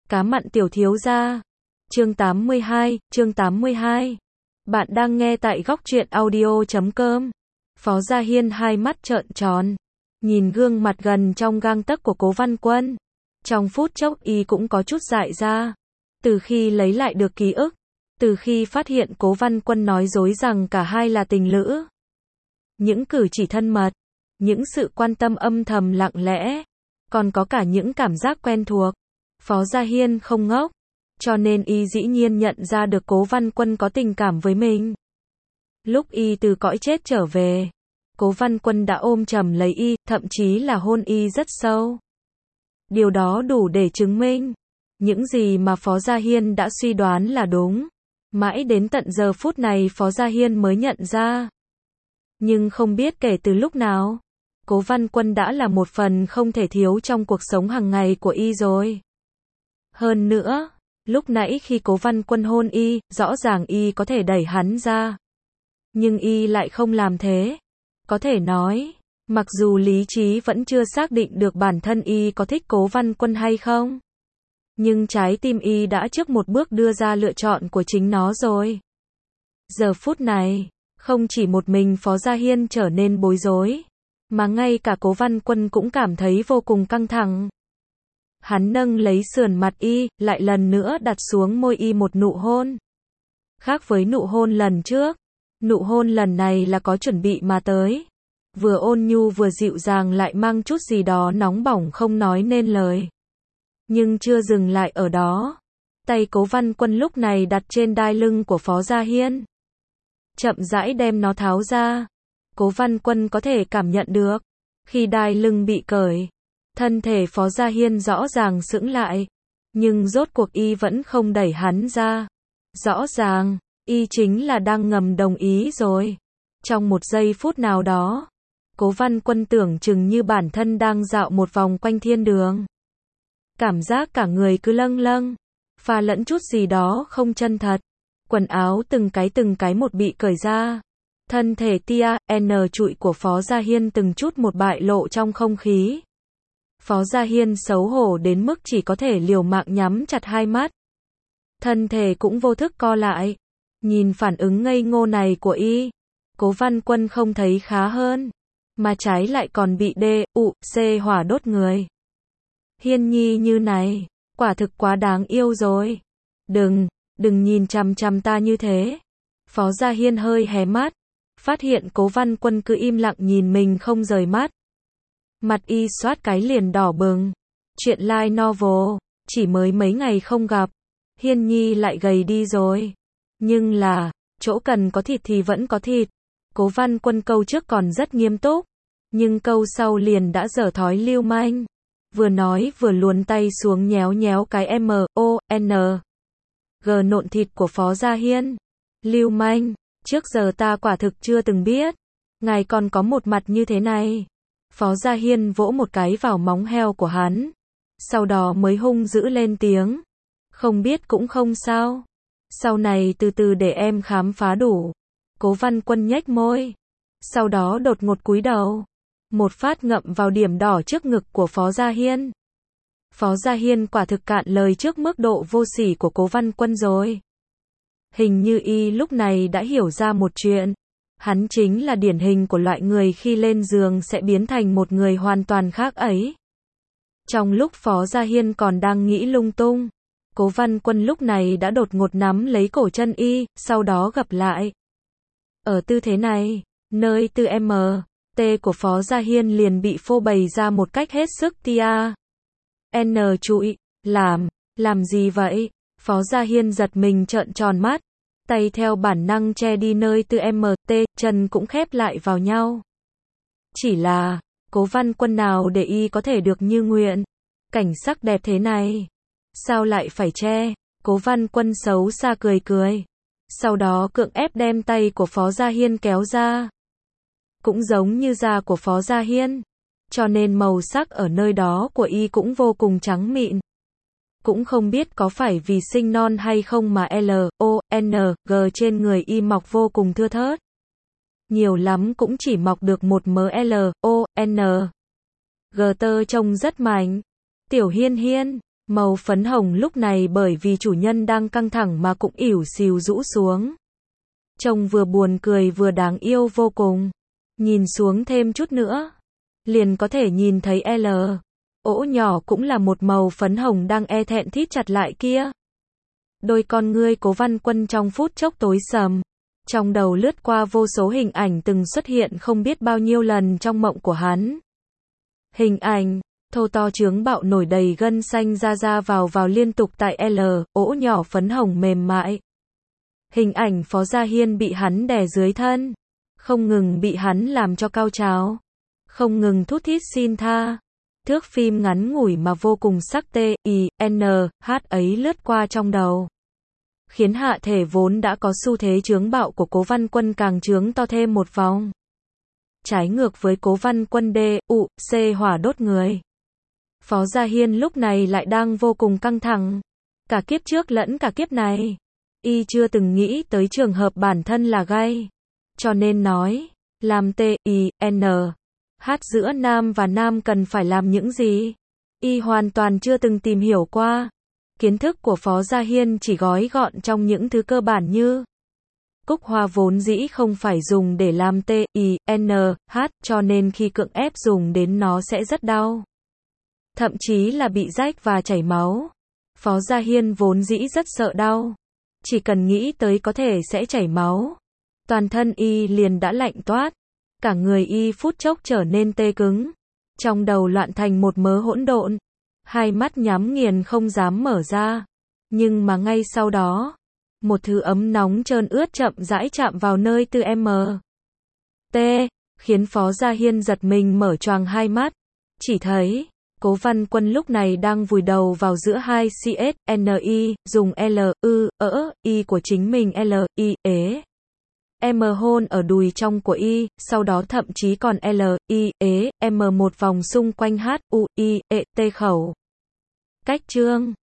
Cá mặn tiểu thiếu gia. Chương 82. Bạn đang nghe tại góc truyện audio.com. Phó Gia Hiên hai mắt trợn tròn, nhìn gương mặt gần trong gang tấc của Cố Văn Quân. Trong phút chốc y cũng có chút dại ra. Từ khi lấy lại được ký ức, từ khi phát hiện Cố Văn Quân nói dối rằng cả hai là tình lữ, những cử chỉ thân mật, những sự quan tâm âm thầm lặng lẽ, còn có cả những cảm giác quen thuộc. Phó Gia Hiên không ngốc, cho nên y dĩ nhiên nhận ra được Cố Văn Quân có tình cảm với mình. Lúc y từ cõi chết trở về, Cố Văn Quân đã ôm chầm lấy y, thậm chí là hôn y rất sâu. Điều đó đủ để chứng minh những gì mà Phó Gia Hiên đã suy đoán là đúng. Mãi đến tận giờ phút này Phó Gia Hiên mới nhận ra. Nhưng không biết kể từ lúc nào, Cố Văn Quân đã là một phần không thể thiếu trong cuộc sống hàng ngày của y rồi. Hơn nữa, lúc nãy khi Cố Văn Quân hôn y, rõ ràng y có thể đẩy hắn ra. Nhưng y lại không làm thế. Có thể nói, mặc dù lý trí vẫn chưa xác định được bản thân y có thích Cố Văn Quân hay không, nhưng trái tim y đã trước một bước đưa ra lựa chọn của chính nó rồi. Giờ phút này, không chỉ một mình Phó Gia Hiên trở nên bối rối, mà ngay cả Cố Văn Quân cũng cảm thấy vô cùng căng thẳng. Hắn nâng lấy sườn mặt y, lại lần nữa đặt xuống môi y một nụ hôn. Khác với nụ hôn lần trước, nụ hôn lần này là có chuẩn bị mà tới. Vừa ôn nhu vừa dịu dàng lại mang chút gì đó nóng bỏng không nói nên lời. Nhưng chưa dừng lại ở đó. Tay Cố Văn Quân lúc này đặt trên đai lưng của Phó Gia Hiên, chậm rãi đem nó tháo ra. Cố Văn Quân có thể cảm nhận được, khi đai lưng bị cởi, thân thể Phó Gia Hiên rõ ràng sững lại. Nhưng rốt cuộc y vẫn không đẩy hắn ra. Rõ ràng, y chính là đang ngầm đồng ý rồi. Trong một giây phút nào đó, Cố Văn Quân tưởng chừng như bản thân đang dạo một vòng quanh thiên đường. Cảm giác cả người cứ lâng lâng, pha lẫn chút gì đó không chân thật. Quần áo từng cái một bị cởi ra. Thân thể tia, trụi của Phó Gia Hiên từng chút một bại lộ trong không khí. Phó Gia Hiên xấu hổ đến mức chỉ có thể liều mạng nhắm chặt hai mắt. Thân thể cũng vô thức co lại. Nhìn phản ứng ngây ngô này của y, Cố Văn Quân không thấy khá hơn, mà trái lại còn bị C hỏa đốt người. Hiên nhi như này, quả thực quá đáng yêu rồi. Đừng nhìn chằm chằm ta như thế. Phó Gia Hiên hơi hé mắt, phát hiện Cố Văn Quân cứ im lặng nhìn mình không rời mắt. Mặt y xoát cái liền đỏ bừng. Chuyện light novel, chỉ mới mấy ngày không gặp, Hiên nhi lại gầy đi rồi. Nhưng là, chỗ cần có thịt thì vẫn có thịt. Cố Văn Quân câu trước còn rất nghiêm túc, nhưng câu sau liền đã dở thói lưu manh. Vừa nói vừa luồn tay xuống nhéo nhéo cái G nộn thịt của Phó Gia Hiên. Lưu manh, trước giờ ta quả thực chưa từng biết ngài còn có một mặt như thế này. Phó Gia Hiên vỗ một cái vào móng heo của hắn, sau đó mới hung dữ lên tiếng. Không biết cũng không sao, sau này từ từ để em khám phá đủ. Cố Văn Quân nhếch môi, sau đó đột ngột cúi đầu, một phát ngậm vào điểm đỏ trước ngực của Phó Gia Hiên. Phó Gia Hiên quả thực cạn lời trước mức độ vô sỉ của Cố Văn Quân rồi. Hình như y lúc này đã hiểu ra một chuyện. Hắn chính là điển hình của loại người khi lên giường sẽ biến thành một người hoàn toàn khác ấy. Trong lúc Phó Gia Hiên còn đang nghĩ lung tung, Cố Văn Quân lúc này đã đột ngột nắm lấy cổ chân y, sau đó gập lại. Ở tư thế này, nơi tư T của Phó Gia Hiên liền bị phô bày ra một cách hết sức tia. Trụi, làm gì vậy? Phó Gia Hiên giật mình trợn tròn mắt, tay theo bản năng che đi nơi tư chân cũng khép lại vào nhau. Chỉ là, Cố Văn Quân nào để y có thể được như nguyện? Cảnh sắc đẹp thế này, sao lại phải che? Cố Văn Quân xấu xa cười. Sau đó cưỡng ép đem tay của Phó Gia Hiên kéo ra. Cũng giống như da của Phó Gia Hiên, cho nên màu sắc ở nơi đó của y cũng vô cùng trắng mịn. Cũng không biết có phải vì sinh non hay không mà G trên người y mọc vô cùng thưa thớt. Nhiều lắm cũng chỉ mọc được một mớ G tơ trông rất mạnh. Tiểu Hiên Hiên, Màu phấn hồng lúc này bởi vì chủ nhân đang căng thẳng mà cũng ỉu xìu rũ xuống. Trông vừa buồn cười vừa đáng yêu vô cùng. Nhìn xuống thêm chút nữa, liền có thể nhìn thấy L. Ỗ nhỏ cũng là một màu phấn hồng đang e thẹn thít chặt lại kia. Đôi con ngươi Cố Văn Quân trong phút chốc tối sầm. Trong đầu lướt qua vô số hình ảnh từng xuất hiện không biết bao nhiêu lần trong mộng của hắn. Hình ảnh, thô to chướng bạo nổi đầy gân xanh ra vào liên tục tại L. Ỗ nhỏ phấn hồng mềm mại. Hình ảnh Phó Gia Hiên bị hắn đè dưới thân. Không ngừng bị hắn làm cho cao trào. Không ngừng thút thít xin tha. Thước phim ngắn ngủi mà vô cùng sắc T.I.N.H ấy lướt qua trong đầu. Khiến hạ thể vốn đã có xu thế chướng bạo của Cố Văn Quân càng chướng to thêm một vòng. Trái ngược với Cố Văn Quân D.U.C hỏa đốt người. Phó Gia Hiên lúc này lại đang vô cùng căng thẳng. Cả kiếp trước lẫn cả kiếp này. Y chưa từng nghĩ tới trường hợp bản thân là gay. Cho nên nói, làm T.I.N.H giữa nam và nam cần phải làm những gì? Y hoàn toàn chưa từng tìm hiểu qua. Kiến thức của Phó Gia Hiên chỉ gói gọn trong những thứ cơ bản như cúc hoa vốn dĩ không phải dùng để làm T.I.N.H cho nên khi cưỡng ép dùng đến nó sẽ rất đau. Thậm chí là bị rách và chảy máu. Phó Gia Hiên vốn dĩ rất sợ đau. Chỉ cần nghĩ tới có thể sẽ chảy máu. Toàn thân Y liền đã lạnh toát. Cả người Y phút chốc trở nên tê cứng. Trong đầu loạn thành một mớ hỗn độn. Hai mắt nhắm nghiền không dám mở ra. Nhưng mà ngay sau đó, một thứ ấm nóng trơn ướt chậm rãi chạm vào nơi từ T, khiến Phó Gia Hiên giật mình mở choàng hai mắt. Chỉ thấy, Cố Văn Quân lúc này đang vùi đầu vào giữa hai CSNI, dùng I của chính mình M hôn ở đùi trong của Y, sau đó thậm chí còn M một vòng xung quanh T khẩu. Cách chương